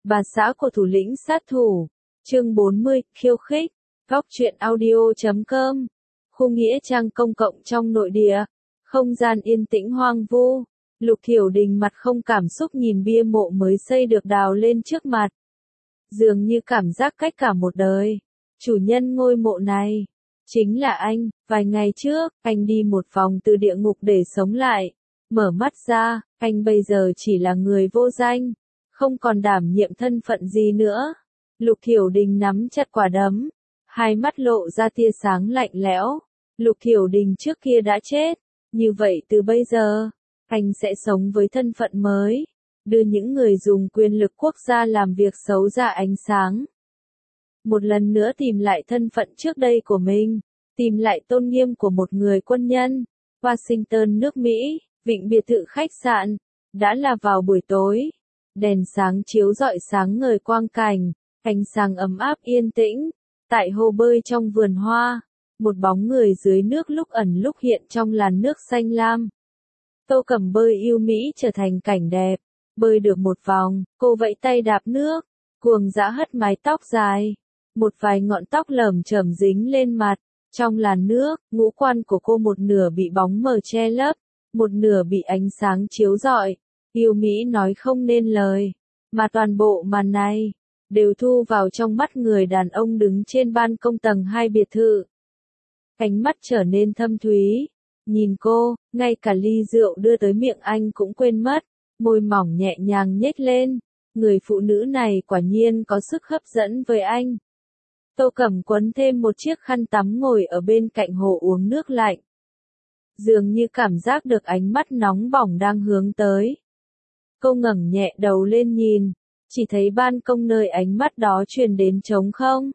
Bà xã của thủ lĩnh sát thủ. Chương 40, khiêu khích. Góc truyện audio.com. Khu nghĩa trang công cộng trong nội địa. Không gian yên tĩnh hoang vu. Lục Thiểu Đình mặt không cảm xúc nhìn bia mộ mới xây được đào lên trước mặt. Dường như cảm giác cách cả một đời. Chủ nhân ngôi mộ này chính là anh. Vài ngày trước, anh đi một vòng từ địa ngục để sống lại. Mở mắt ra, anh bây giờ chỉ là người vô danh, không còn đảm nhiệm thân phận gì nữa. Lục Thiểu Đình nắm chặt quả đấm, hai mắt lộ ra tia sáng lạnh lẽo. Lục Thiểu Đình trước kia đã chết, như vậy từ bây giờ, anh sẽ sống với thân phận mới, đưa những người dùng quyền lực quốc gia làm việc xấu ra ánh sáng. Một lần nữa tìm lại thân phận trước đây của mình, tìm lại tôn nghiêm của một người quân nhân. Washington nước Mỹ, vịnh biệt thự khách sạn, đã là vào buổi tối. Đèn sáng chiếu rọi sáng ngời quang cảnh, ánh sáng ấm áp yên tĩnh. Tại hồ bơi trong vườn hoa, một bóng người dưới nước lúc ẩn lúc hiện trong làn nước xanh lam. Tô Cẩm bơi yêu mỹ trở thành cảnh đẹp. Bơi được một vòng, cô vẫy tay đạp nước, cuồng dã hất mái tóc dài. Một vài ngọn tóc lởm chởm dính lên mặt. Trong làn nước, ngũ quan của cô một nửa bị bóng mờ che lấp, một nửa bị ánh sáng chiếu rọi. Yêu mỹ nói không nên lời, mà toàn bộ màn này đều thu vào trong mắt người đàn ông đứng trên ban công tầng 2 biệt thự. Ánh mắt trở nên thâm thúy, nhìn cô, ngay cả ly rượu đưa tới miệng anh cũng quên mất, môi mỏng nhẹ nhàng nhếch lên. Người phụ nữ này quả nhiên có sức hấp dẫn với anh. Tô Cẩm quấn thêm một chiếc khăn tắm ngồi ở bên cạnh hồ uống nước lạnh. Dường như cảm giác được ánh mắt nóng bỏng đang hướng tới. Cô ngẩng nhẹ đầu lên nhìn, chỉ thấy ban công nơi ánh mắt đó truyền đến trống không.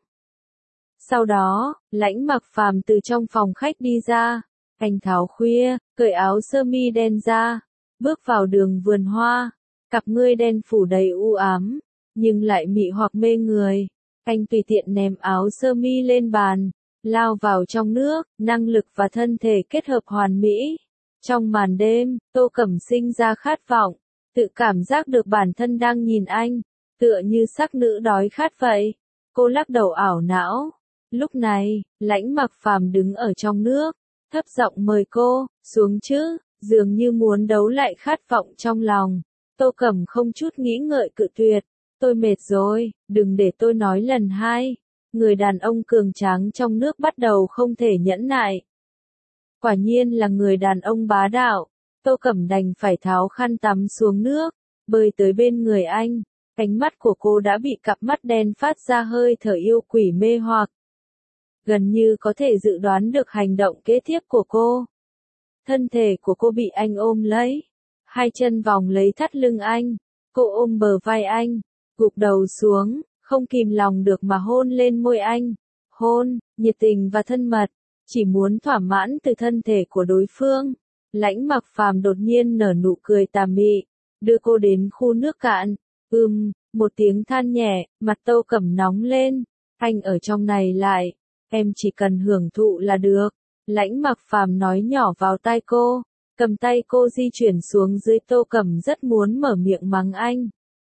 Sau đó, Lãnh Mặc Phàm từ trong phòng khách đi ra, anh tháo khuya, cởi áo sơ mi đen ra, bước vào đường vườn hoa, cặp ngươi đen phủ đầy u ám, nhưng lại mị hoặc mê người. Anh tùy tiện ném áo sơ mi lên bàn, lao vào trong nước, năng lực và thân thể kết hợp hoàn mỹ. Trong màn đêm, Tô Cẩm sinh ra khát vọng, tự cảm giác được bản thân đang nhìn anh, tựa như sắc nữ đói khát vậy. Cô lắc đầu ảo não. Lúc này, Lãnh Mặc Phàm đứng ở trong nước, thấp giọng mời cô, xuống chứ, dường như muốn đấu lại khát vọng trong lòng. Tô Cẩm không chút nghĩ ngợi cự tuyệt. Tôi mệt rồi, đừng để tôi nói lần hai. Người đàn ông cường tráng trong nước bắt đầu không thể nhẫn nại. Quả nhiên là người đàn ông bá đạo. Tô Cẩm đành phải tháo khăn tắm xuống nước, bơi tới bên người anh. Ánh mắt của cô đã bị cặp mắt đen phát ra hơi thở yêu quỷ mê hoặc. Gần như có thể dự đoán được hành động kế tiếp của cô. Thân thể của cô bị anh ôm lấy. Hai chân vòng lấy thắt lưng anh. Cô ôm bờ vai anh, gục đầu xuống, không kìm lòng được mà hôn lên môi anh. Hôn, nhiệt tình và thân mật, chỉ muốn thỏa mãn từ thân thể của đối phương. Lãnh Mặc Phàm đột nhiên nở nụ cười tà mị, đưa cô đến khu nước cạn. Một tiếng than nhẹ, mặt Tô Cẩm nóng lên. Anh ở trong này lại, em chỉ cần hưởng thụ là được. Lãnh Mặc Phàm nói nhỏ vào tai cô, cầm tay cô di chuyển xuống dưới. Tô Cẩm rất muốn mở miệng mắng anh.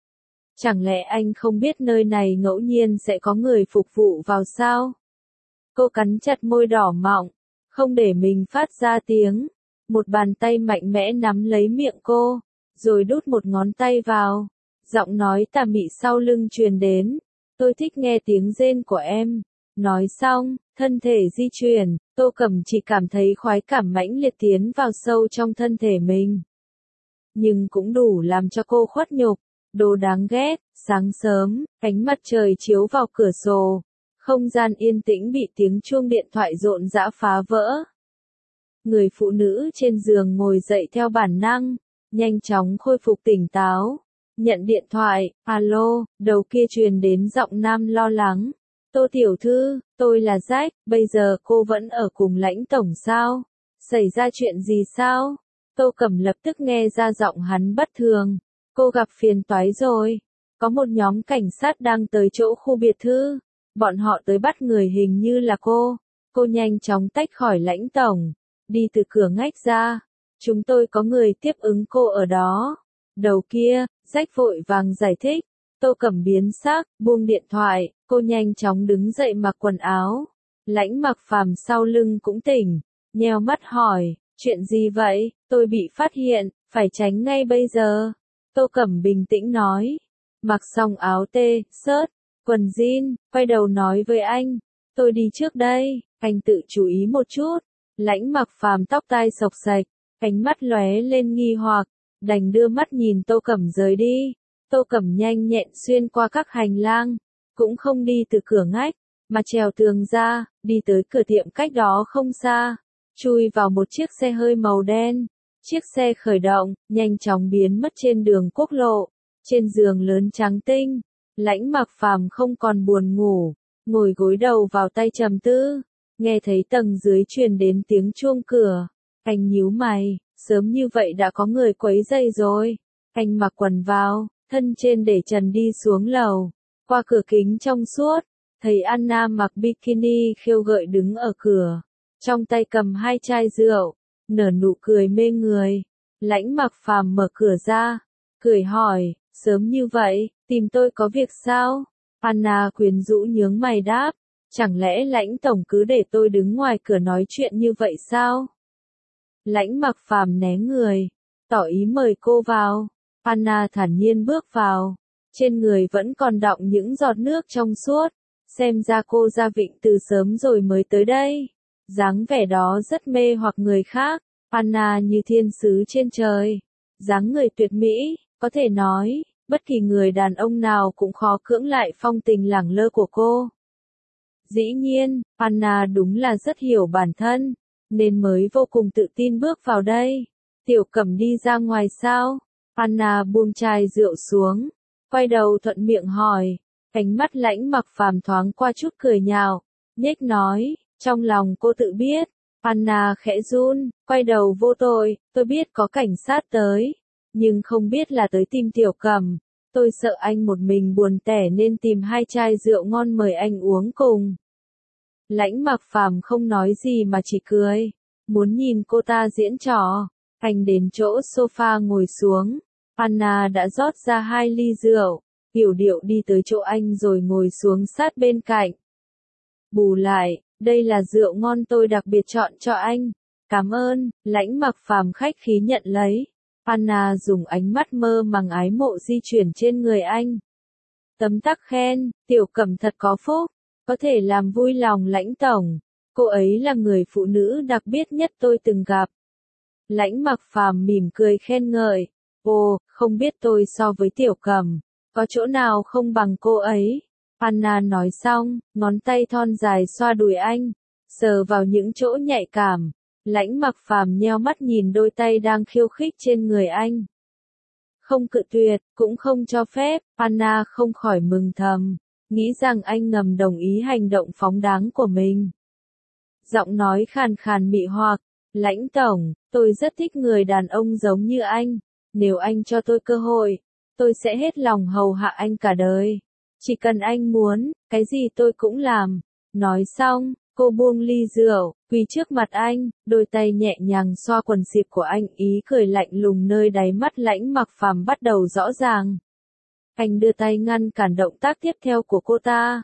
Chẳng lẽ anh không biết nơi này ngẫu nhiên sẽ có người phục vụ vào sao? Cô cắn chặt môi đỏ mọng, không để mình phát ra tiếng. Một bàn tay mạnh mẽ nắm lấy miệng cô, rồi đút một ngón tay vào. Giọng nói tà mị sau lưng truyền đến. Tôi thích nghe tiếng rên của em. Nói xong, thân thể di chuyển, Tô Cẩm chỉ cảm thấy khoái cảm mãnh liệt tiến vào sâu trong thân thể mình. Nhưng cũng đủ làm cho cô khuất nhục. Đồ đáng ghét. Sáng sớm, ánh mặt trời chiếu vào cửa sổ. Không gian yên tĩnh bị tiếng chuông điện thoại rộn rã phá vỡ. Người phụ nữ trên giường ngồi dậy theo bản năng, nhanh chóng khôi phục tỉnh táo. Nhận điện thoại, alo, đầu kia truyền đến giọng nam lo lắng. Tô tiểu thư, tôi là Jack, bây giờ cô vẫn ở cùng Lãnh tổng sao? Xảy ra chuyện gì sao? Tô Cẩm lập tức nghe ra giọng hắn bất thường. Cô gặp phiền toái rồi. Có một nhóm cảnh sát đang tới chỗ khu biệt thự. Bọn họ tới bắt người hình như là cô. Cô nhanh chóng tách khỏi Lãnh tổng, đi từ cửa ngách ra. Chúng tôi có người tiếp ứng cô ở đó. Đầu kia, Jack vội vàng giải thích. Tô Cẩm biến sắc, buông điện thoại, cô nhanh chóng đứng dậy mặc quần áo. Lãnh Mặc Phàm sau lưng cũng tỉnh, nheo mắt hỏi, chuyện gì vậy, tôi bị phát hiện, phải tránh ngay bây giờ. Tô Cẩm bình tĩnh nói, mặc xong áo tê, sớt, quần jean, quay đầu nói với anh, tôi đi trước đây, anh tự chú ý một chút. Lãnh Mặc Phàm tóc tai xộc xạch, ánh mắt lóe lên nghi hoặc, đành đưa mắt nhìn Tô Cẩm rời đi. Tô Cẩm nhanh nhẹn xuyên qua các hành lang, cũng không đi từ cửa ngách, mà trèo tường ra, đi tới cửa tiệm cách đó không xa, chui vào một chiếc xe hơi màu đen. Chiếc xe khởi động, nhanh chóng biến mất trên đường quốc lộ. Trên giường lớn trắng tinh, Lãnh Mặc Phàm không còn buồn ngủ, ngồi gối đầu vào tay trầm tư, nghe thấy tầng dưới truyền đến tiếng chuông cửa. Anh nhíu mày, sớm như vậy đã có người quấy rầy rồi. Anh mặc quần vào, thân trên để trần đi xuống lầu, qua cửa kính trong suốt, thấy Anna mặc bikini khêu gợi đứng ở cửa, trong tay cầm 2 chai rượu, nở nụ cười mê người. Lãnh Mặc Phàm mở cửa ra, cười hỏi, sớm như vậy, tìm tôi có việc sao? Anna quyến rũ nhướng mày đáp, chẳng lẽ Lãnh tổng cứ để tôi đứng ngoài cửa nói chuyện như vậy sao? Lãnh Mặc Phàm né người, tỏ ý mời cô vào. Anna thản nhiên bước vào, trên người vẫn còn đọng những giọt nước trong suốt, xem ra cô ra vịnh từ sớm rồi mới tới đây. Dáng vẻ đó rất mê hoặc người khác, Anna như thiên sứ trên trời, dáng người tuyệt mỹ, có thể nói, bất kỳ người đàn ông nào cũng khó cưỡng lại phong tình lẳng lơ của cô. Dĩ nhiên, Anna đúng là rất hiểu bản thân, nên mới vô cùng tự tin bước vào đây. Tiểu Cẩm đi ra ngoài sao? Anna buông chai rượu xuống, quay đầu thuận miệng hỏi, ánh mắt Lãnh Mặc Phàm thoáng qua chút cười nhạo, nhếch nói, trong lòng cô tự biết. Anna khẽ run, quay đầu vô tội, tôi biết có cảnh sát tới, nhưng không biết là tới tìm Tiểu Cẩm. Tôi sợ anh một mình buồn tẻ nên tìm 2 chai rượu ngon mời anh uống cùng. Lãnh Mặc Phàm không nói gì mà chỉ cười, muốn nhìn cô ta diễn trò. Anh đến chỗ sofa ngồi xuống, Anna đã rót ra 2 ly rượu, yểu điệu đi tới chỗ anh rồi ngồi xuống sát bên cạnh. Bù lại, đây là rượu ngon tôi đặc biệt chọn cho anh. Cảm ơn, Lãnh Mặc Phàm khách khí nhận lấy. Anna dùng ánh mắt mơ màng ái mộ di chuyển trên người anh. Tấm tắc khen, Tiểu Cẩm thật có phúc, có thể làm vui lòng Lãnh tổng. Cô ấy là người phụ nữ đặc biệt nhất tôi từng gặp. Lãnh Mặc Phàm mỉm cười khen ngợi, ồ, không biết tôi so với Tiểu Cẩm, có chỗ nào không bằng cô ấy. Anna nói xong, ngón tay thon dài xoa đùi anh, sờ vào những chỗ nhạy cảm. Lãnh Mặc Phàm nheo mắt nhìn đôi tay đang khiêu khích trên người anh. Không cự tuyệt, cũng không cho phép, Anna không khỏi mừng thầm, nghĩ rằng anh ngầm đồng ý hành động phóng đáng của mình. Giọng nói khàn khàn mị hoặc, Lãnh tổng, tôi rất thích người đàn ông giống như anh, nếu anh cho tôi cơ hội, tôi sẽ hết lòng hầu hạ anh cả đời. Chỉ cần anh muốn, cái gì tôi cũng làm. Nói xong, cô buông ly rượu, quỳ trước mặt anh, đôi tay nhẹ nhàng xoa quần xịp của anh, ý cười lạnh lùng nơi đáy mắt Lãnh Mặc Phàm bắt đầu rõ ràng. Anh đưa tay ngăn cản động tác tiếp theo của cô ta.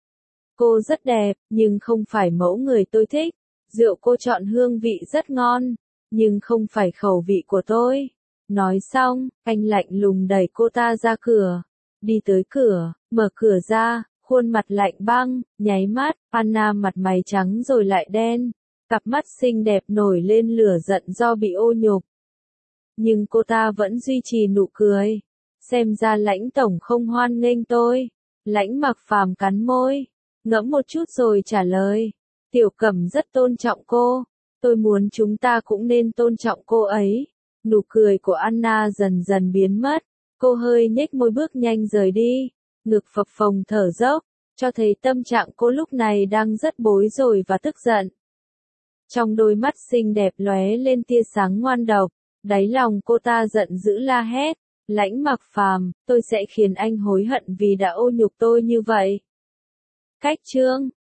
Cô rất đẹp, nhưng không phải mẫu người tôi thích. Rượu cô chọn hương vị rất ngon, nhưng không phải khẩu vị của tôi. Nói xong, anh lạnh lùng đẩy cô ta ra cửa. Đi tới cửa, mở cửa ra, khuôn mặt lạnh băng, nháy mắt, Anna mặt mày trắng rồi lại đen. Cặp mắt xinh đẹp nổi lên lửa giận do bị ô nhục. Nhưng cô ta vẫn duy trì nụ cười. Xem ra Lãnh tổng không hoan nghênh tôi. Lãnh Mặc Phàm cắn môi, ngẫm một chút rồi trả lời. Tiểu Cẩm rất tôn trọng cô. Tôi muốn chúng ta cũng nên tôn trọng cô ấy. Nụ cười của Anna dần dần biến mất. Cô hơi nhếch môi bước nhanh rời đi. Ngực phập phồng thở dốc, cho thấy tâm trạng cô lúc này đang rất bối rối và tức giận. Trong đôi mắt xinh đẹp lóe lên tia sáng ngoan độc, đáy lòng cô ta giận dữ la hét. Lãnh Mặc Phàm, tôi sẽ khiến anh hối hận vì đã ô nhục tôi như vậy. Cách chương